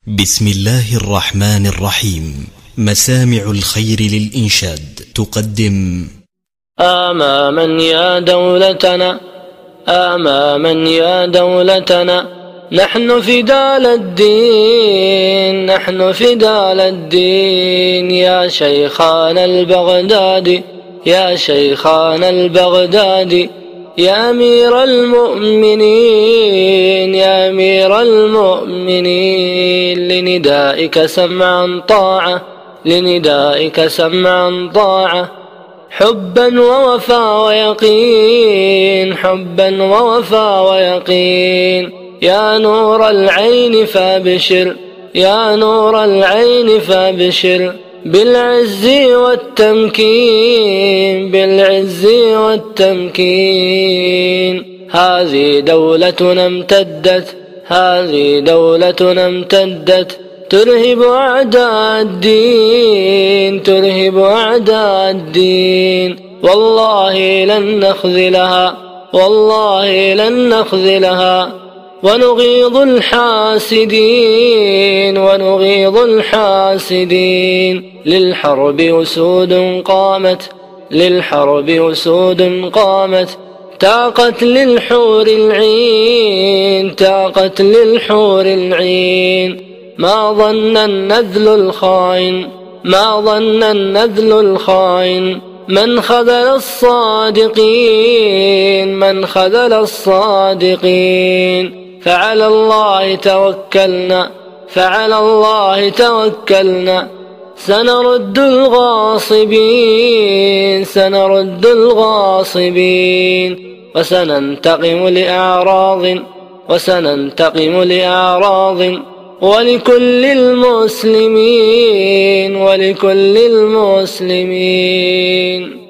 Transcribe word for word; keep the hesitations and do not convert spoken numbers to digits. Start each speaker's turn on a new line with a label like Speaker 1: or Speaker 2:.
Speaker 1: بسم الله الرحمن الرحيم. مسامع الخير للإنشاد تقدم:
Speaker 2: أماما يا دولتنا، أماما يا دولتنا، نحن فداء الدين، نحن فداء الدين. يا شيخنا البغدادي، يا شيخنا البغدادي، يا أمير المؤمنين، يا أمير المؤمنين. لندائك سمعا طاعة، لندائك سمعا طاعة، حبا ووفا ويقين، حبا ووفا ويقين. يا نور العين فابشر، يا نور العين فابشر، بالعز والتمكين، بالعز والتمكين. هذه دولتنا امتدت، هذه دولتنا امتدت، ترهب أعداء الدين، ترهب أعداء الدين. والله لن نخذلها، والله لن نخذلها، ونغيظ الحاسدين، ونغيظ الحاسدين. للحرب أسود قامت، للحرب أسود قامت، تاقت للحور العين، تاقت للحور العين. ما ظن النذل الخائن، ما ظن النذل الخائن، من خذل الصادقين، من خذل الصادقين. فعلى الله توكلنا، فعلى الله توكلنا، سنرد الغاصبين، سنرد الغاصبين. وسننتقم لأعراض، وسننتقم لأعراض، ولكل المسلمين، ولكل المسلمين.